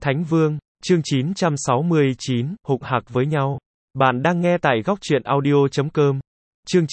Thánh Vương, chương 969, hục hạc với nhau. Bạn đang nghe tại góc truyện audio.com. Chương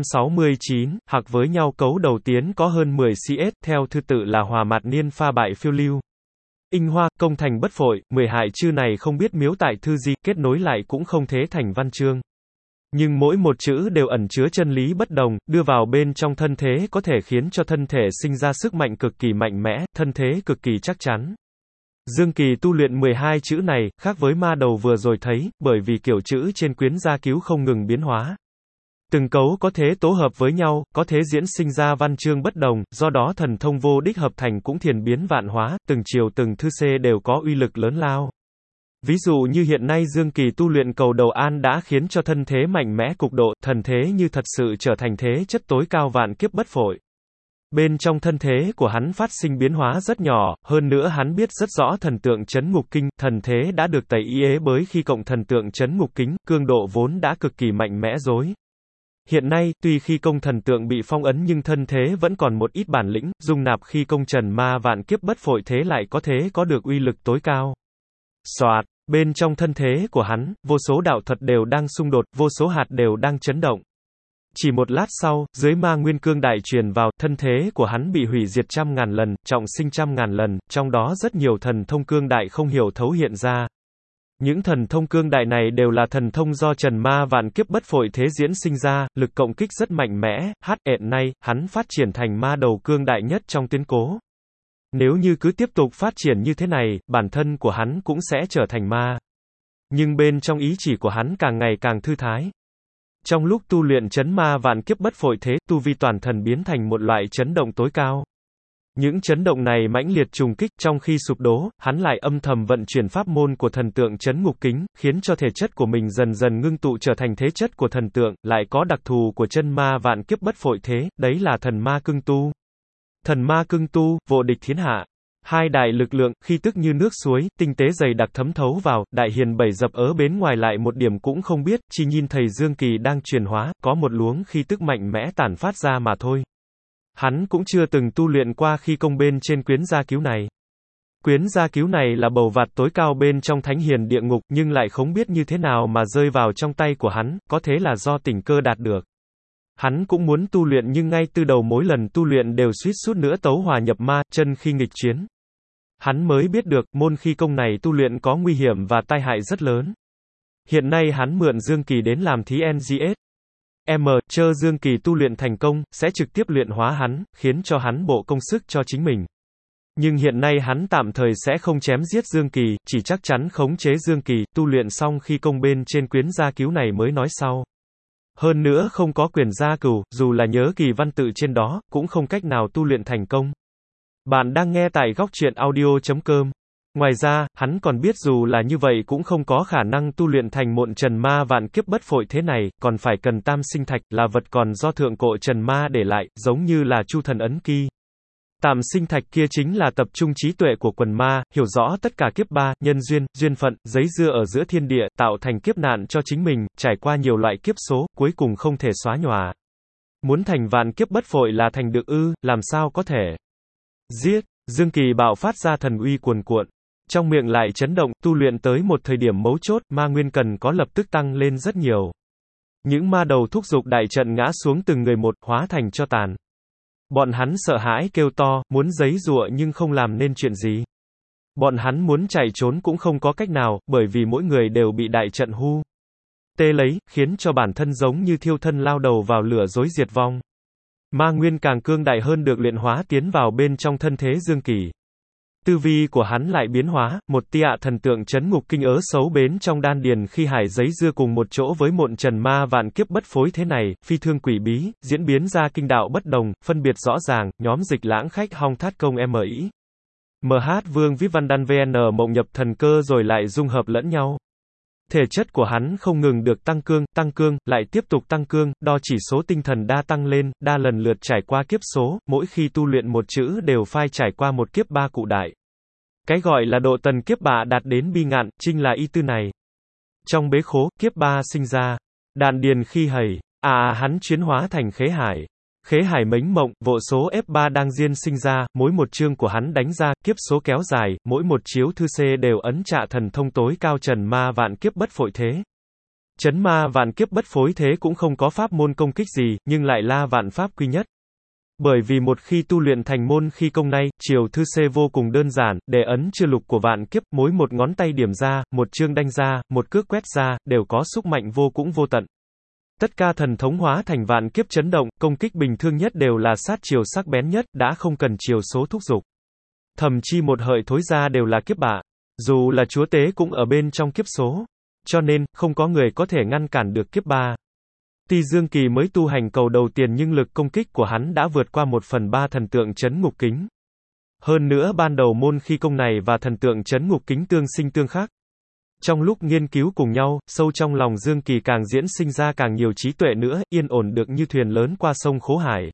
969, hạc với nhau cấu đầu tiến có hơn 10 CS, theo thứ tự là hòa mạt niên pha bại phiêu lưu. Inh hoa, công thành bất phội, 10 hại chư này không biết miếu tại thư gì, kết nối lại cũng không thế thành văn chương. Nhưng mỗi một chữ đều ẩn chứa chân lý bất đồng, đưa vào bên trong thân thế có thể khiến cho thân thể sinh ra sức mạnh cực kỳ mạnh mẽ, thân thế cực kỳ chắc chắn. Dương Kỳ tu luyện 12 chữ này, khác với ma đầu vừa rồi thấy, bởi vì kiểu chữ trên quyến gia cứu không ngừng biến hóa. Từng cấu có thế tố hợp với nhau, có thế diễn sinh ra văn chương bất đồng, do đó thần thông vô đích hợp thành cũng thiền biến vạn hóa, từng chiều từng thư xê đều có uy lực lớn lao. Ví dụ như hiện nay Dương Kỳ tu luyện cầu đầu an đã khiến cho thân thế mạnh mẽ cục độ, thần thế như thật sự trở thành thế chất tối cao vạn kiếp bất phội. Bên trong thân thế của hắn phát sinh biến hóa rất nhỏ, hơn nữa hắn biết rất rõ thần tượng chấn ngục kinh, thần thế đã được tẩy y bởi khi cộng thần tượng chấn ngục kính, cương độ vốn đã cực kỳ mạnh mẽ rồi. Hiện nay, tuy khi công thần tượng bị phong ấn nhưng thân thế vẫn còn một ít bản lĩnh, dung nạp khi công trần ma vạn kiếp bất phội thế lại có thế có được uy lực tối cao. Soạt, bên trong thân thế của hắn, vô số đạo thuật đều đang xung đột, vô số hạt đều đang chấn động. Chỉ một lát sau, dưới ma nguyên cương đại truyền vào, thân thế của hắn bị hủy diệt trăm ngàn lần, trọng sinh trăm ngàn lần, trong đó rất nhiều thần thông cương đại không hiểu thấu hiện ra. Những thần thông cương đại này đều là thần thông do trần ma vạn kiếp bất phội thế diễn sinh ra, lực cộng kích rất mạnh mẽ, hiện nay, hắn phát triển thành ma đầu cương đại nhất trong tuyến cố. Nếu như cứ tiếp tục phát triển như thế này, bản thân của hắn cũng sẽ trở thành ma. Nhưng bên trong ý chỉ của hắn càng ngày càng thư thái. Trong lúc tu luyện chấn ma vạn kiếp bất phội thế, tu vi toàn thần biến thành một loại chấn động tối cao. Những chấn động này mãnh liệt trùng kích, trong khi sụp đổ, hắn lại âm thầm vận chuyển pháp môn của thần tượng chấn ngục kính, khiến cho thể chất của mình dần dần ngưng tụ trở thành thế chất của thần tượng, lại có đặc thù của chân ma vạn kiếp bất phội thế, đấy là thần ma cưng tu. Thần ma cưng tu, vô địch thiên hạ. Hai đại lực lượng, khi tức như nước suối, tinh tế dày đặc thấm thấu vào, đại hiền bảy dập ở bên ngoài lại một điểm cũng không biết, chỉ nhìn thầy Dương Kỳ đang truyền hóa, có một luống khi tức mạnh mẽ tản phát ra mà thôi. Hắn cũng chưa từng tu luyện qua khi công bên trên quyến gia cứu này. Quyến gia cứu này là bầu vạt tối cao bên trong thánh hiền địa ngục, nhưng lại không biết như thế nào mà rơi vào trong tay của hắn, có thế là do tình cơ đạt được. Hắn cũng muốn tu luyện nhưng ngay từ đầu mỗi lần tu luyện đều suýt chút nữa tấu hòa nhập ma, chân khi nghịch chiến. Hắn mới biết được, môn khí công này tu luyện có nguy hiểm và tai hại rất lớn. Hiện nay hắn mượn Dương Kỳ đến làm thí NGS. Chờ Dương Kỳ tu luyện thành công, sẽ trực tiếp luyện hóa hắn, khiến cho hắn bộ công sức cho chính mình. Nhưng hiện nay hắn tạm thời sẽ không chém giết Dương Kỳ, chỉ chắc chắn khống chế Dương Kỳ, tu luyện xong khi công bên trên quyến gia cứu này mới nói sau. Hơn nữa không có quyền gia cửu, dù là nhớ kỳ văn tự trên đó, cũng không cách nào tu luyện thành công. Bạn đang nghe tại góc truyện audio.com. Ngoài ra, hắn còn biết dù là như vậy cũng không có khả năng tu luyện thành mộn trần ma vạn kiếp bất phội thế này, còn phải cần tam sinh thạch, là vật còn do thượng cổ trần ma để lại, giống như là chu thần ấn kỳ. Tam sinh thạch kia chính là tập trung trí tuệ của quần ma, hiểu rõ tất cả kiếp ba, nhân duyên, duyên phận, giấy dưa ở giữa thiên địa, tạo thành kiếp nạn cho chính mình, trải qua nhiều loại kiếp số, cuối cùng không thể xóa nhòa. Muốn thành vạn kiếp bất phội là thành được ư, làm sao có thể. Giết, Dương Kỳ bạo phát ra thần uy cuồn cuộn. Trong miệng lại chấn động, tu luyện tới một thời điểm mấu chốt, ma nguyên cần có lập tức tăng lên rất nhiều. Những ma đầu thúc giục đại trận ngã xuống từng người một, hóa thành cho tàn. Bọn hắn sợ hãi kêu to, muốn giấy giụa nhưng không làm nên chuyện gì. Bọn hắn muốn chạy trốn cũng không có cách nào, bởi vì mỗi người đều bị đại trận hu tê lấy, khiến cho bản thân giống như thiêu thân lao đầu vào lửa rối diệt vong. Ma nguyên càng cương đại hơn được luyện hóa tiến vào bên trong thân thế Dương Kỳ. Tư vi của hắn lại biến hóa, một tia thần tượng chấn ngục kinh ớ xấu bến trong đan điền khi hải giấy dưa cùng một chỗ với mộn trần ma vạn kiếp bất phối thế này, phi thương quỷ bí, diễn biến ra kinh đạo bất đồng, phân biệt rõ ràng, nhóm dịch lãng khách hong thát công MI. MH Vương Viết Văn Đan VN mộng nhập thần cơ rồi lại dung hợp lẫn nhau. Thể chất của hắn không ngừng được tăng cương, lại tiếp tục tăng cương, đo chỉ số tinh thần đa tăng lên, đa lần lượt trải qua kiếp số, mỗi khi tu luyện một chữ đều phai trải qua một kiếp ba cụ đại. Cái gọi là độ tần kiếp bạ đạt đến bi ngạn, chính là y tư này. Trong bế khố, kiếp ba sinh ra, đàn điền khi hầy, hắn chuyển hóa thành khế hải. Khế hải mênh mộng, vô số F3 đang diên sinh ra, mỗi một chương của hắn đánh ra, kiếp số kéo dài, mỗi một chiếu thư C đều ấn trạ thần thông tối cao trần ma vạn kiếp bất phội thế. Trấn ma vạn kiếp bất phối thế cũng không có pháp môn công kích gì, nhưng lại là vạn pháp quy nhất. Bởi vì một khi tu luyện thành môn khí công này, chiều thư C vô cùng đơn giản, để ấn chưa lục của vạn kiếp, mỗi một ngón tay điểm ra, một chương đánh ra, một cước quét ra, đều có sức mạnh vô cùng vô tận. Tất cả thần thống hóa thành vạn kiếp chấn động, công kích bình thường nhất đều là sát chiều sắc bén nhất, đã không cần chiều số thúc giục. Thậm chi một hợi thối ra đều là kiếp bạ. Dù là chúa tế cũng ở bên trong kiếp số. Cho nên, không có người có thể ngăn cản được kiếp ba. Tuy Dương Kỳ mới tu hành cầu đầu tiền nhưng lực công kích của hắn đã vượt qua 1/3 thần tượng chấn ngục kính. Hơn nữa ban đầu môn khí công này và thần tượng chấn ngục kính tương sinh tương khắc. Trong lúc nghiên cứu cùng nhau, sâu trong lòng Dương Kỳ càng diễn sinh ra càng nhiều trí tuệ nữa, yên ổn được như thuyền lớn qua sông khố hải.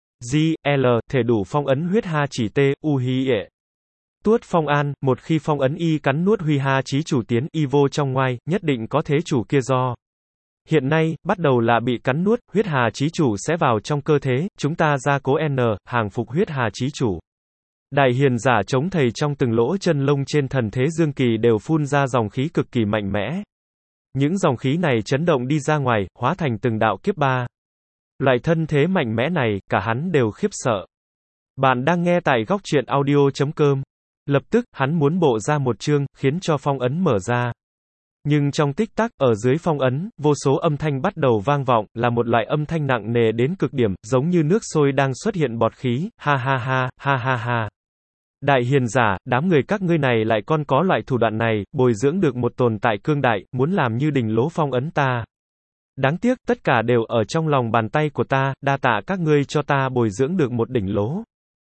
G.L. thể đủ phong ấn huyết ha chỉ T, U Hi ệ. Tuốt phong an, một khi phong ấn y cắn nuốt huy ha chí chủ tiến y vô trong ngoài, nhất định có thế chủ kia do. Hiện nay, bắt đầu là bị cắn nuốt, huyết hà chí chủ sẽ vào trong cơ thế, chúng ta ra cố N, hàng phục huyết hà chí chủ. Đại hiền giả chống thầy trong từng lỗ chân lông trên thần thế Dương Kỳ đều phun ra dòng khí cực kỳ mạnh mẽ. Những dòng khí này chấn động đi ra ngoài, hóa thành từng đạo kiếp ba. Loại thân thế mạnh mẽ này, cả hắn đều khiếp sợ. Bạn đang nghe tại góc truyện audio.com. Lập tức, hắn muốn bộ ra một chương, khiến cho phong ấn mở ra. Nhưng trong tích tắc, ở dưới phong ấn, vô số âm thanh bắt đầu vang vọng, là một loại âm thanh nặng nề đến cực điểm, giống như nước sôi đang xuất hiện bọt khí, ha ha ha, ha ha ha. Đại hiền giả, đám người các ngươi này lại còn có loại thủ đoạn này, bồi dưỡng được một tồn tại cương đại, muốn làm như đỉnh lỗ phong ấn ta. Đáng tiếc, tất cả đều ở trong lòng bàn tay của ta, đa tạ các ngươi cho ta bồi dưỡng được một đỉnh lỗ.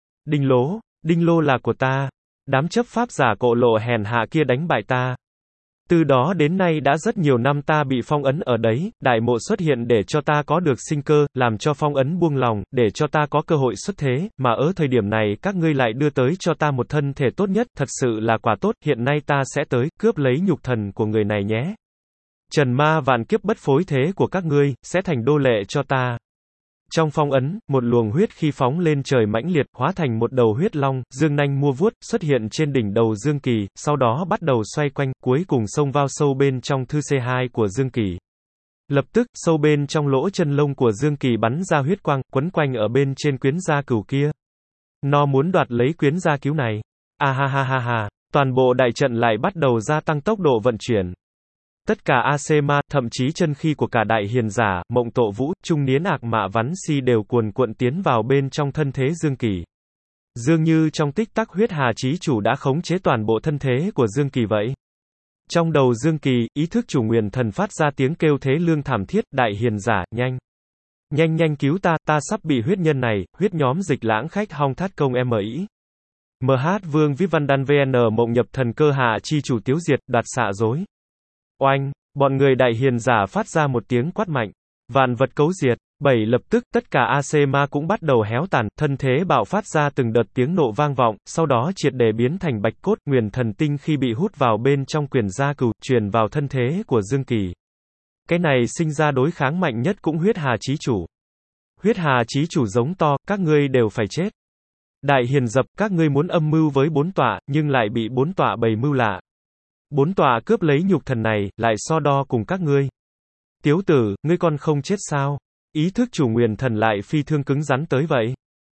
Đinh lô là của ta. Đám chấp pháp giả cộ lộ hèn hạ kia đánh bại ta. Từ đó đến nay đã rất nhiều năm ta bị phong ấn ở đấy, đại mộ xuất hiện để cho ta có được sinh cơ, làm cho phong ấn buông lòng, để cho ta có cơ hội xuất thế, mà ở thời điểm này các ngươi lại đưa tới cho ta một thân thể tốt nhất, thật sự là quả tốt, hiện nay ta sẽ tới, cướp lấy nhục thần của người này nhé. Trần ma vạn kiếp bất phối thế của các ngươi, sẽ thành đô lệ cho ta. Trong phong ấn, một luồng huyết khi phóng lên trời mãnh liệt, hóa thành một đầu huyết long, dương nanh mua vuốt, xuất hiện trên đỉnh đầu Dương Kỳ, sau đó bắt đầu xoay quanh, cuối cùng xông vào sâu bên trong thư C2 của Dương Kỳ. Lập tức, sâu bên trong lỗ chân lông của Dương Kỳ bắn ra huyết quang, quấn quanh ở bên trên quyến gia cửu kia. Nó muốn đoạt lấy quyến gia cứu này. A ha ha ha ha, toàn bộ đại trận lại bắt đầu gia tăng tốc độ vận chuyển. Tất cả AC ma, thậm chí chân khí của cả đại hiền giả, mộng tộ vũ, trung niên ạc mạ vắn si đều cuồn cuộn tiến vào bên trong thân thế Dương Kỳ. Dường như trong tích tắc huyết hà chí chủ đã khống chế toàn bộ thân thế của Dương Kỳ vậy. Trong đầu Dương Kỳ, ý thức chủ nguyền thần phát ra tiếng kêu thế lương thảm thiết, đại hiền giả, nhanh. Nhanh cứu ta, ta sắp bị huyết nhân này, huyết nhóm dịch lãng khách hong thát công em ý. MH Vương Vĩ Văn Đan VN mộng nhập thần cơ hạ chi chủ tiếu diệt, đoạt xạ dối. Oanh, bọn người đại hiền giả phát ra một tiếng quát mạnh. Vạn vật cấu diệt. Lập tức, tất cả AC ma cũng bắt đầu héo tàn, thân thế bạo phát ra từng đợt tiếng nộ vang vọng, sau đó triệt để biến thành bạch cốt, nguyền thần tinh khi bị hút vào bên trong quyền gia cừu, truyền vào thân thế của Dương Kỳ. Cái này sinh ra đối kháng mạnh nhất cũng huyết hà chí chủ. Huyết hà chí chủ giống to, các ngươi đều phải chết. Đại hiền dập, các ngươi muốn âm mưu với bốn tọa, nhưng lại bị bốn tọa bày mưu lạ. Bốn tọa cướp lấy nhục thần này, lại so đo cùng các ngươi. Tiếu tử, ngươi còn không chết sao? Ý thức chủ nguyền thần lại phi thương cứng rắn tới vậy.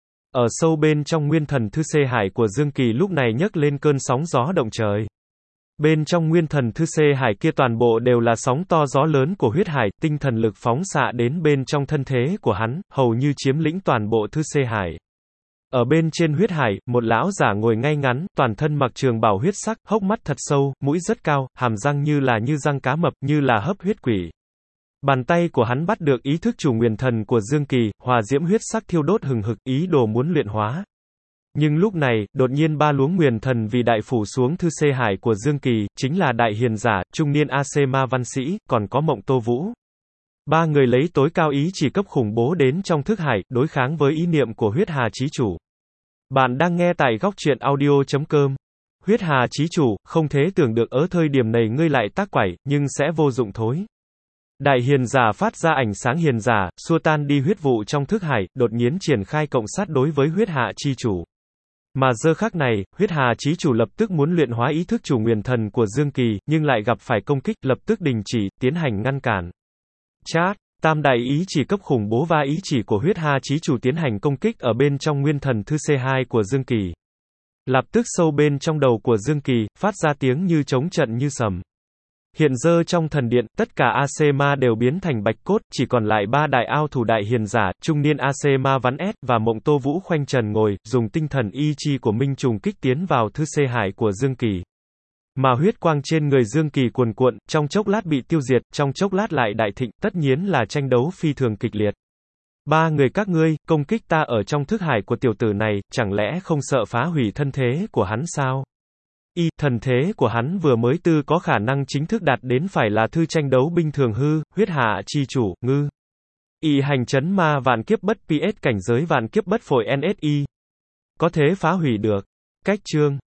Ở sâu bên trong nguyên thần thư C hải của Dương Kỳ lúc này nhấc lên cơn sóng gió động trời. Bên trong nguyên thần thư C hải kia toàn bộ đều là sóng to gió lớn của huyết hải, tinh thần lực phóng xạ đến bên trong thân thế của hắn, hầu như chiếm lĩnh toàn bộ thư C hải. Ở bên trên huyết hải, một lão giả ngồi ngay ngắn, toàn thân mặc trường bào huyết sắc, hốc mắt thật sâu, mũi rất cao, hàm răng như răng cá mập, như là hấp huyết quỷ. Bàn tay của hắn bắt được ý thức chủ nguyền thần của Dương Kỳ, hòa diễm huyết sắc thiêu đốt hừng hực, ý đồ muốn luyện hóa. Nhưng lúc này, đột nhiên ba luống nguyền thần vì đại phủ xuống thư C hải của Dương Kỳ, chính là đại hiền giả, trung niên AC ma văn sĩ, còn có Mộng Tô Vũ. Ba người lấy tối cao ý chỉ cấp khủng bố đến trong thức hải, đối kháng với ý niệm của huyết hà chí chủ. Bạn đang nghe tại góc truyện audio.com. Huyết hà chí chủ, không thể tưởng được ở thời điểm này ngươi lại tác quải, nhưng sẽ vô dụng thối. Đại hiền giả phát ra ánh sáng hiền giả, xua tan đi huyết vụ trong thức hải, đột nhiên triển khai cộng sát đối với huyết hạ chi chủ. Mà giờ khắc này, huyết hà chí chủ lập tức muốn luyện hóa ý thức chủ nguyền thần của Dương Kỳ, nhưng lại gặp phải công kích, lập tức đình chỉ, tiến hành ngăn cản. Chat, tam đại ý chỉ cấp khủng bố và ý chỉ của huyết hà chí chủ tiến hành công kích ở bên trong nguyên thần thư C2 của Dương Kỳ. Lập tức sâu bên trong đầu của Dương Kỳ, phát ra tiếng như trống trận như sầm. Hiện giờ trong thần điện, tất cả AC Ma đều biến thành bạch cốt, chỉ còn lại ba đại ao thủ đại hiền giả, trung niên AC Ma Vắn S và Mộng Tô Vũ khoanh trần ngồi, dùng tinh thần ý chi của Minh trùng kích tiến vào thư C hải của Dương Kỳ. Mà huyết quang trên người Dương Kỳ cuồn cuộn, trong chốc lát bị tiêu diệt, trong chốc lát lại đại thịnh, tất nhiên là tranh đấu phi thường kịch liệt. Ba người các ngươi, công kích ta ở trong thức hải của tiểu tử này, chẳng lẽ không sợ phá hủy thân thế của hắn sao? Thần thế của hắn vừa mới tư có khả năng chính thức đạt đến phải là thư tranh đấu binh thường hư, huyết hạ chi chủ, ngư. Hành chấn ma vạn kiếp bất PS cảnh giới vạn kiếp bất phổi NSI. Có thể phá hủy được. Cách chương